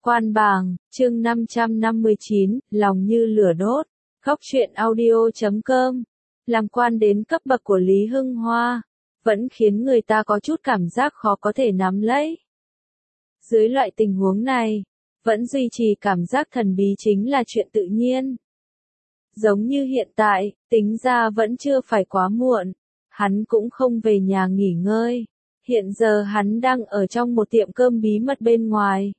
Quan bảng, chương 559, lòng như lửa đốt. Góc truyện audio.com. Làm quan đến cấp bậc của Lý Hưng Hoa, vẫn khiến người ta có chút cảm giác khó có thể nắm lấy. Dưới loại tình huống này, vẫn duy trì cảm giác thần bí chính là chuyện tự nhiên. Giống như hiện tại, tính ra vẫn chưa phải quá muộn, hắn cũng không về nhà nghỉ ngơi. Hiện giờ hắn đang ở trong một tiệm cơm bí mật bên ngoài.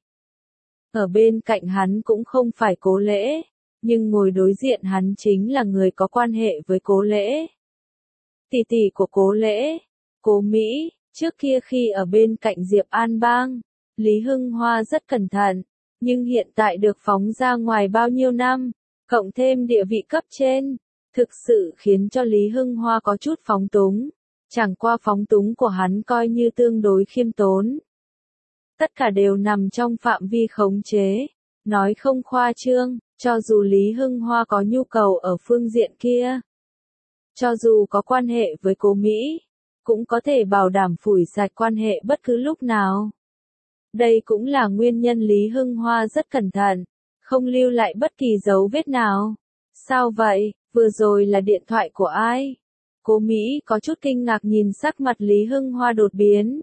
Ở bên cạnh hắn cũng không phải Cố Lễ, nhưng ngồi đối diện hắn chính là người có quan hệ với Cố Lễ. Tỷ tỷ của Cố Lễ, Cố Mỹ, trước kia khi ở bên cạnh Diệp An Bang, Lý Hưng Hoa rất cẩn thận, nhưng hiện tại được phóng ra ngoài bao nhiêu năm, cộng thêm địa vị cấp trên, thực sự khiến cho Lý Hưng Hoa có chút phóng túng. Chẳng qua phóng túng của hắn coi như tương đối khiêm tốn. Tất cả đều nằm trong phạm vi khống chế, nói không khoa trương, cho dù Lý Hưng Hoa có nhu cầu ở phương diện kia. Cho dù có quan hệ với Cố Mỹ, cũng có thể bảo đảm phủi sạch quan hệ bất cứ lúc nào. Đây cũng là nguyên nhân Lý Hưng Hoa rất cẩn thận, không lưu lại bất kỳ dấu vết nào. Sao vậy, vừa rồi là điện thoại của ai? Cố Mỹ có chút kinh ngạc nhìn sắc mặt Lý Hưng Hoa đột biến.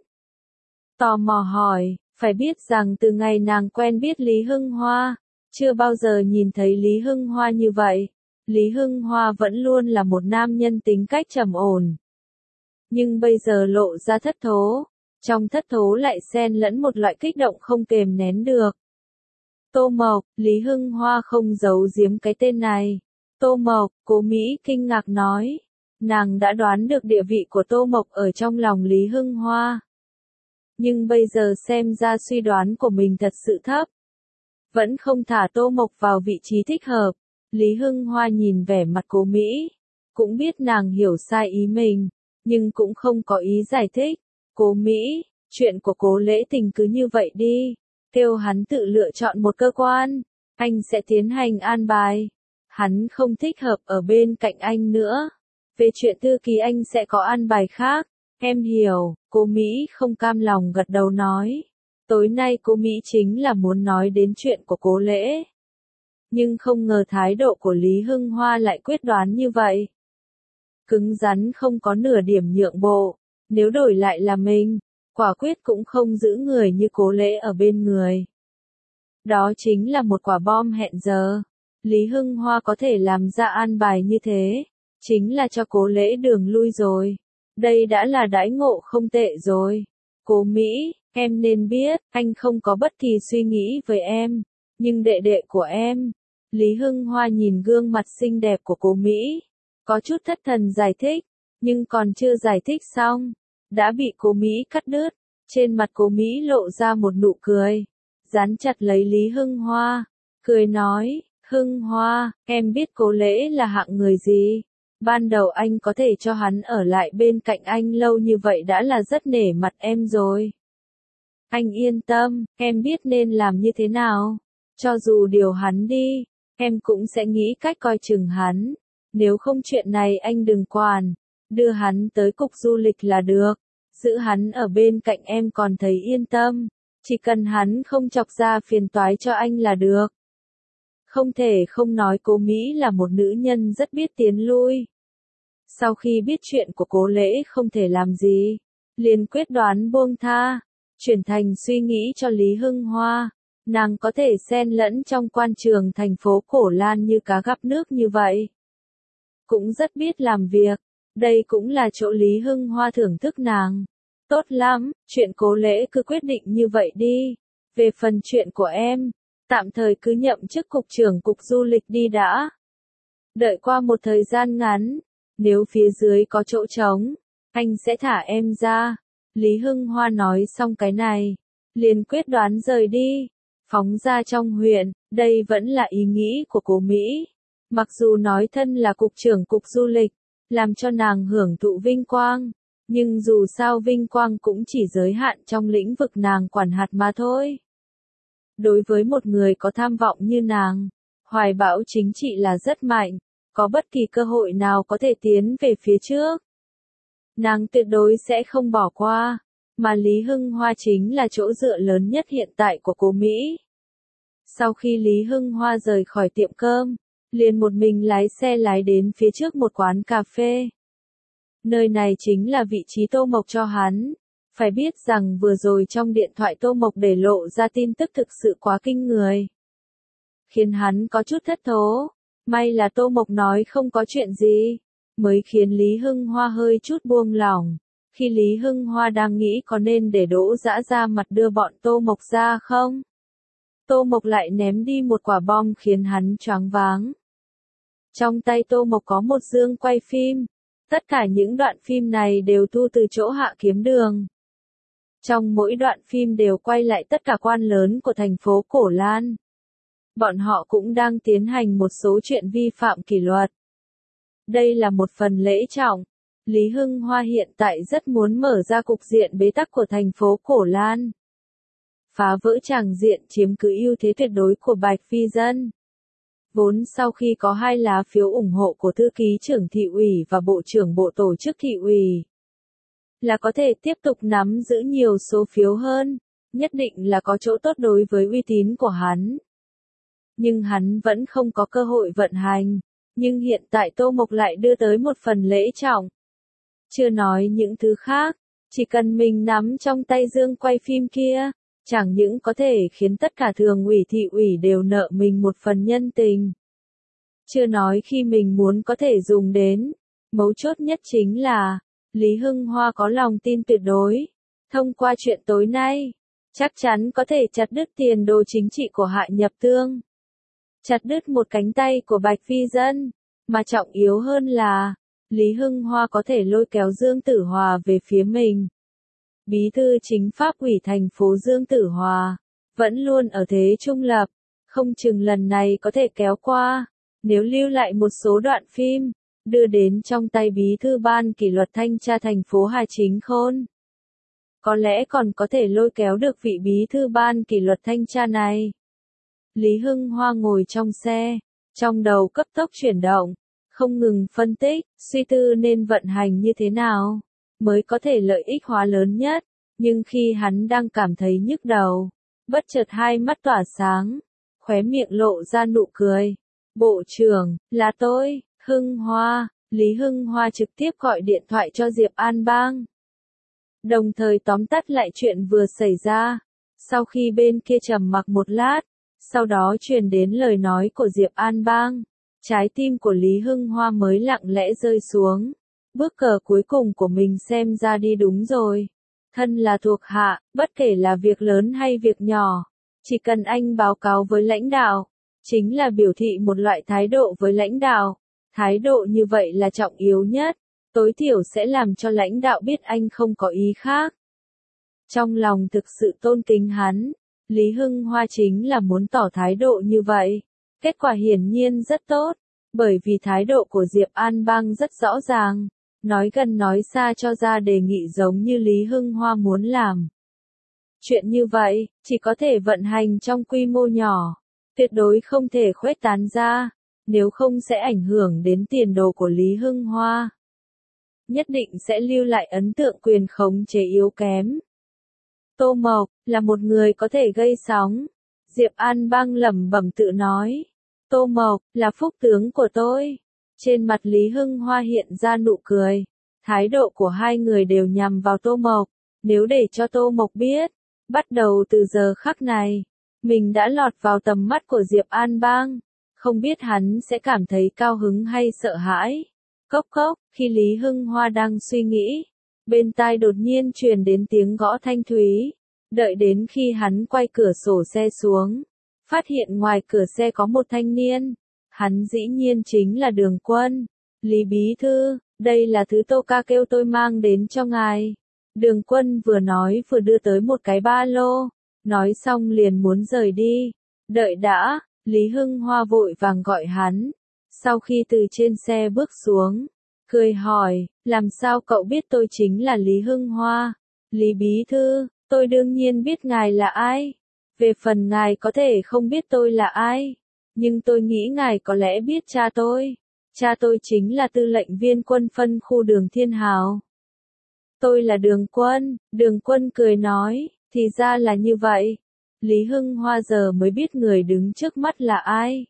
Tò mò hỏi, phải biết rằng từ ngày nàng quen biết Lý Hưng Hoa, chưa bao giờ nhìn thấy Lý Hưng Hoa như vậy. Lý Hưng Hoa vẫn luôn là một nam nhân tính cách trầm ổn. Nhưng bây giờ lộ ra thất thố, trong thất thố lại xen lẫn một loại kích động không kềm nén được. Tô Mộc, Lý Hưng Hoa không giấu giếm cái tên này. Tô Mộc, Cố Mỹ kinh ngạc nói. Nàng đã đoán được địa vị của Tô Mộc ở trong lòng Lý Hưng Hoa. Nhưng bây giờ xem ra suy đoán của mình thật sự thấp. Vẫn không thả Tô Mộc vào vị trí thích hợp. Lý Hưng Hoa nhìn vẻ mặt Cố Mỹ. Cũng biết nàng hiểu sai ý mình, nhưng cũng không có ý giải thích. Cố Mỹ, chuyện của Cố Lễ Tình cứ như vậy đi. Kêu hắn tự lựa chọn một cơ quan. Anh sẽ tiến hành an bài. Hắn không thích hợp ở bên cạnh anh nữa. Về chuyện thư ký anh sẽ có an bài khác. Em hiểu, Cố Mỹ không cam lòng gật đầu nói. Tối nay Cố Mỹ chính là muốn nói đến chuyện của Cố Lễ. Nhưng không ngờ thái độ của Lý Hưng Hoa lại quyết đoán như vậy. Cứng rắn không có nửa điểm nhượng bộ. Nếu đổi lại là mình, quả quyết cũng không giữ người như Cố Lễ ở bên người. Đó chính là một quả bom hẹn giờ. Lý Hưng Hoa có thể làm ra an bài như thế, chính là cho Cố Lễ đường lui rồi. Đây đã là đãi ngộ không tệ rồi. Cố Mỹ, em nên biết, anh không có bất kỳ suy nghĩ với em, nhưng đệ đệ của em. Lý Hưng Hoa nhìn gương mặt xinh đẹp của Cố Mỹ, có chút thất thần giải thích, nhưng còn chưa giải thích xong, đã bị Cố Mỹ cắt đứt. Trên mặt Cố Mỹ lộ ra một nụ cười, dán chặt lấy Lý Hưng Hoa, cười nói, Hưng Hoa, em biết Cố Lễ là hạng người gì. Ban đầu anh có thể cho hắn ở lại bên cạnh anh lâu như vậy đã là rất nể mặt em rồi. Anh yên tâm, em biết nên làm như thế nào. Cho dù điều hắn đi, em cũng sẽ nghĩ cách coi chừng hắn. Nếu không chuyện này anh đừng quản, đưa hắn tới cục du lịch là được. Giữ hắn ở bên cạnh em còn thấy yên tâm. Chỉ cần hắn không chọc ra phiền toái cho anh là được. Không thể không nói Cố Mỹ là một nữ nhân rất biết tiến lui. Sau khi biết chuyện của Cố Lễ không thể làm gì, liền quyết đoán buông tha, chuyển thành suy nghĩ cho Lý Hưng Hoa. Nàng có thể xen lẫn trong quan trường thành phố Cổ Lan như cá gặp nước như vậy. Cũng rất biết làm việc, đây cũng là chỗ Lý Hưng Hoa thưởng thức nàng. Tốt lắm, chuyện Cố Lễ cứ quyết định như vậy đi. Về phần chuyện của em, tạm thời cứ nhậm chức cục trưởng cục du lịch đi đã. Đợi qua một thời gian ngắn, nếu phía dưới có chỗ trống, anh sẽ thả em ra. Lý Hưng Hoa nói xong cái này, liền quyết đoán rời đi, phóng ra trong huyện. Đây vẫn là ý nghĩ của Cố Mỹ. Mặc dù nói thân là cục trưởng cục du lịch, làm cho nàng hưởng thụ vinh quang, nhưng dù sao vinh quang cũng chỉ giới hạn trong lĩnh vực nàng quản hạt mà thôi. Đối với một người có tham vọng như nàng, hoài bão chính trị là rất mạnh, có bất kỳ cơ hội nào có thể tiến về phía trước. Nàng tuyệt đối sẽ không bỏ qua, mà Lý Hưng Hoa chính là chỗ dựa lớn nhất hiện tại của Cố Mỹ. Sau khi Lý Hưng Hoa rời khỏi tiệm cơm, liền một mình lái xe lái đến phía trước một quán cà phê. Nơi này chính là vị trí Tô Mộc cho hắn. Phải biết rằng vừa rồi trong điện thoại Tô Mộc để lộ ra tin tức thực sự quá kinh người, khiến hắn có chút thất thố. May là Tô Mộc nói không có chuyện gì, mới khiến Lý Hưng Hoa hơi chút buông lỏng. Khi Lý Hưng Hoa đang nghĩ có nên để Đỗ Dã ra mặt đưa bọn Tô Mộc ra không, Tô Mộc lại ném đi một quả bom khiến hắn choáng váng. Trong tay Tô Mộc có một dương quay phim. Tất cả những đoạn phim này đều thu từ chỗ Hạ Kiếm Đường. Trong mỗi đoạn phim đều quay lại tất cả quan lớn của thành phố Cổ Lan. Bọn họ cũng đang tiến hành một số chuyện vi phạm kỷ luật. Đây là một phần lễ trọng. Lý Hưng Hoa hiện tại rất muốn mở ra cục diện bế tắc của thành phố Cổ Lan, phá vỡ tràng diện chiếm cứ ưu thế tuyệt đối của Bạch Phi Dân. Vốn sau khi có 2 lá phiếu ủng hộ của thư ký trưởng thị ủy và bộ trưởng bộ tổ chức thị ủy, là có thể tiếp tục nắm giữ nhiều số phiếu hơn, nhất định là có chỗ tốt đối với uy tín của hắn. Nhưng hắn vẫn không có cơ hội vận hành, nhưng hiện tại Tô Mộc lại đưa tới một phần lễ trọng. Chưa nói những thứ khác, chỉ cần mình nắm trong tay dương quay phim kia, chẳng những có thể khiến tất cả thường ủy thị ủy đều nợ mình một phần nhân tình. Chưa nói khi mình muốn có thể dùng đến, mấu chốt nhất chính là, Lý Hưng Hoa có lòng tin tuyệt đối. Thông qua chuyện tối nay, chắc chắn có thể chặt đứt tiền đồ chính trị của Hạ Nhập Tương. Chặt đứt một cánh tay của Bạch Phi Dân, mà trọng yếu hơn là, Lý Hưng Hoa có thể lôi kéo Dương Tử Hòa về phía mình. Bí thư chính pháp ủy thành phố Dương Tử Hòa, vẫn luôn ở thế trung lập, không chừng lần này có thể kéo qua, nếu lưu lại một số đoạn phim, đưa đến trong tay bí thư ban kỷ luật thanh tra thành phố Hà Chính Khôn. Có lẽ còn có thể lôi kéo được vị bí thư ban kỷ luật thanh tra này. Lý Hưng Hoa ngồi trong xe, trong đầu cấp tốc chuyển động, không ngừng phân tích, suy tư nên vận hành như thế nào, mới có thể lợi ích hóa lớn nhất. Nhưng khi hắn đang cảm thấy nhức đầu, bất chợt hai mắt tỏa sáng, khóe miệng lộ ra nụ cười. Bộ trưởng, là tôi, Hưng Hoa. Lý Hưng Hoa trực tiếp gọi điện thoại cho Diệp An Bang, đồng thời tóm tắt lại chuyện vừa xảy ra. Sau khi bên kia trầm mặc một lát, sau đó truyền đến lời nói của Diệp An Bang, trái tim của Lý Hưng Hoa mới lặng lẽ rơi xuống. Bước cờ cuối cùng của mình xem ra đi đúng rồi. Thân là thuộc hạ, bất kể là việc lớn hay việc nhỏ, chỉ cần anh báo cáo với lãnh đạo, chính là biểu thị một loại thái độ với lãnh đạo. Thái độ như vậy là trọng yếu nhất, tối thiểu sẽ làm cho lãnh đạo biết anh không có ý khác. Trong lòng thực sự tôn kính hắn, Lý Hưng Hoa chính là muốn tỏ thái độ như vậy. Kết quả hiển nhiên rất tốt, bởi vì thái độ của Diệp An Bang rất rõ ràng, nói gần nói xa cho ra đề nghị giống như Lý Hưng Hoa muốn làm. Chuyện như vậy, chỉ có thể vận hành trong quy mô nhỏ, tuyệt đối không thể khuếch tán ra, nếu không sẽ ảnh hưởng đến tiền đồ của Lý Hưng Hoa. Nhất định sẽ lưu lại ấn tượng quyền khống chế yếu kém. Tô Mộc, là một người có thể gây sóng. Diệp An Bang lẩm bẩm tự nói. Tô Mộc, là phúc tướng của tôi. Trên mặt Lý Hưng Hoa hiện ra nụ cười. Thái độ của hai người đều nhằm vào Tô Mộc. Nếu để cho Tô Mộc biết, bắt đầu từ giờ khắc này, mình đã lọt vào tầm mắt của Diệp An Bang, không biết hắn sẽ cảm thấy cao hứng hay sợ hãi. Cốc cốc, khi Lý Hưng Hoa đang suy nghĩ, bên tai đột nhiên truyền đến tiếng gõ thanh thúy. Đợi đến khi hắn quay cửa sổ xe xuống, phát hiện ngoài cửa xe có một thanh niên. Hắn dĩ nhiên chính là Đường Quân. Lý bí thư, đây là thứ Tô ca kêu tôi mang đến cho ngài. Đường Quân vừa nói vừa đưa tới một cái ba lô, nói xong liền muốn rời đi. Đợi đã, Lý Hưng Hoa vội vàng gọi hắn. Sau khi từ trên xe bước xuống, cười hỏi, làm sao cậu biết tôi chính là Lý Hưng Hoa? Lý bí thư, tôi đương nhiên biết ngài là ai. Về phần ngài có thể không biết tôi là ai, nhưng tôi nghĩ ngài có lẽ biết cha tôi. Cha tôi chính là tư lệnh viên quân phân khu Đường Thiên Hào. Tôi là Đường Quân. Đường Quân cười nói, thì ra là như vậy. Lý Hưng Hoa giờ mới biết người đứng trước mắt là ai.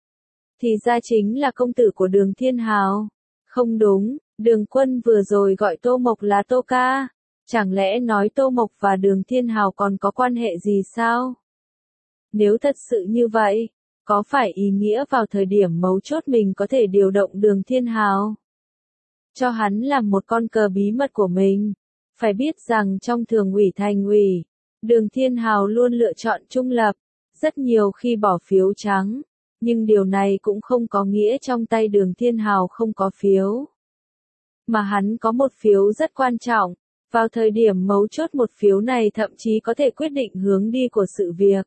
Thì ra chính là công tử của Đường Thiên Hào. Không đúng, Đường Quân vừa rồi gọi Tô Mộc là Tô ca. Chẳng lẽ nói Tô Mộc và Đường Thiên Hào còn có quan hệ gì sao? Nếu thật sự như vậy, có phải ý nghĩa vào thời điểm mấu chốt mình có thể điều động Đường Thiên Hào? Cho hắn làm một con cờ bí mật của mình. Phải biết rằng trong thường ủy thành ủy, Đường Thiên Hào luôn lựa chọn trung lập, rất nhiều khi bỏ phiếu trắng. Nhưng điều này cũng không có nghĩa trong tay Đường Thiên Hào không có phiếu. Mà hắn có một phiếu rất quan trọng. Vào thời điểm mấu chốt một phiếu này thậm chí có thể quyết định hướng đi của sự việc.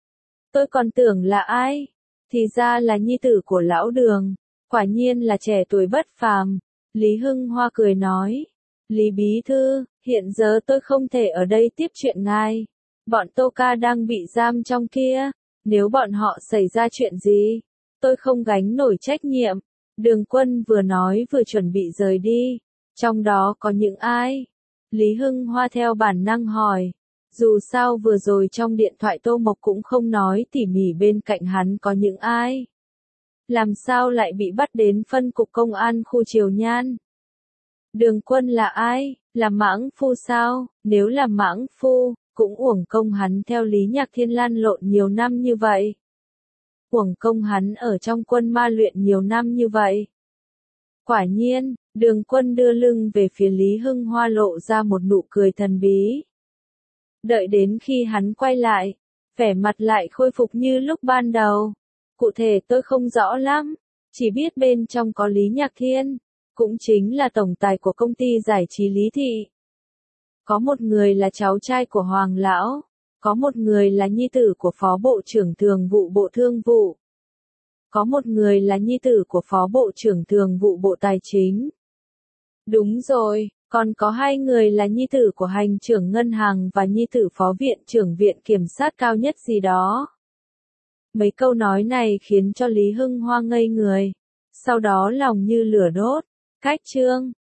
Tôi còn tưởng là ai? Thì ra là nhi tử của lão Đường. Quả nhiên là trẻ tuổi bất phàm. Lý Hưng Hoa cười nói. Lý Bí Thư, hiện giờ tôi không thể ở đây tiếp chuyện ngài. Bọn Tô ca đang bị giam trong kia. Nếu bọn họ xảy ra chuyện gì, tôi không gánh nổi trách nhiệm. Đường Quân vừa nói vừa chuẩn bị rời đi. Trong đó có những ai? Lý Hưng Hoa theo bản năng hỏi. Dù sao vừa rồi trong điện thoại Tô Mộc cũng không nói tỉ mỉ bên cạnh hắn có những ai. Làm sao lại bị bắt đến phân cục công an khu Triều Nhan? Đường Quân là ai? Là mãng phu sao? Nếu là mãng phu, cũng uổng công hắn theo Lý Nhạc Thiên lan lộn nhiều năm như vậy. Uổng công hắn ở trong quân ma luyện nhiều năm như vậy. Quả nhiên, Đường Quân đưa lưng về phía Lý Hưng Hoa lộ ra một nụ cười thần bí. Đợi đến khi hắn quay lại, vẻ mặt lại khôi phục như lúc ban đầu. Cụ thể tôi không rõ lắm, chỉ biết bên trong có Lý Nhạc Thiên, cũng chính là tổng tài của công ty giải trí Lý Thị. Có một người là cháu trai của Hoàng Lão, có một người là nhi tử của Phó Bộ trưởng Thường vụ Bộ Thương vụ. Có một người là nhi tử của Phó Bộ trưởng Thường vụ Bộ Tài chính. Đúng rồi, còn có 2 người là nhi tử của hành trưởng ngân hàng và nhi tử Phó Viện trưởng Viện Kiểm sát cao nhất gì đó. Mấy câu nói này khiến cho Lý Hưng Hoa ngây người. Sau đó lòng như lửa đốt. Cách chương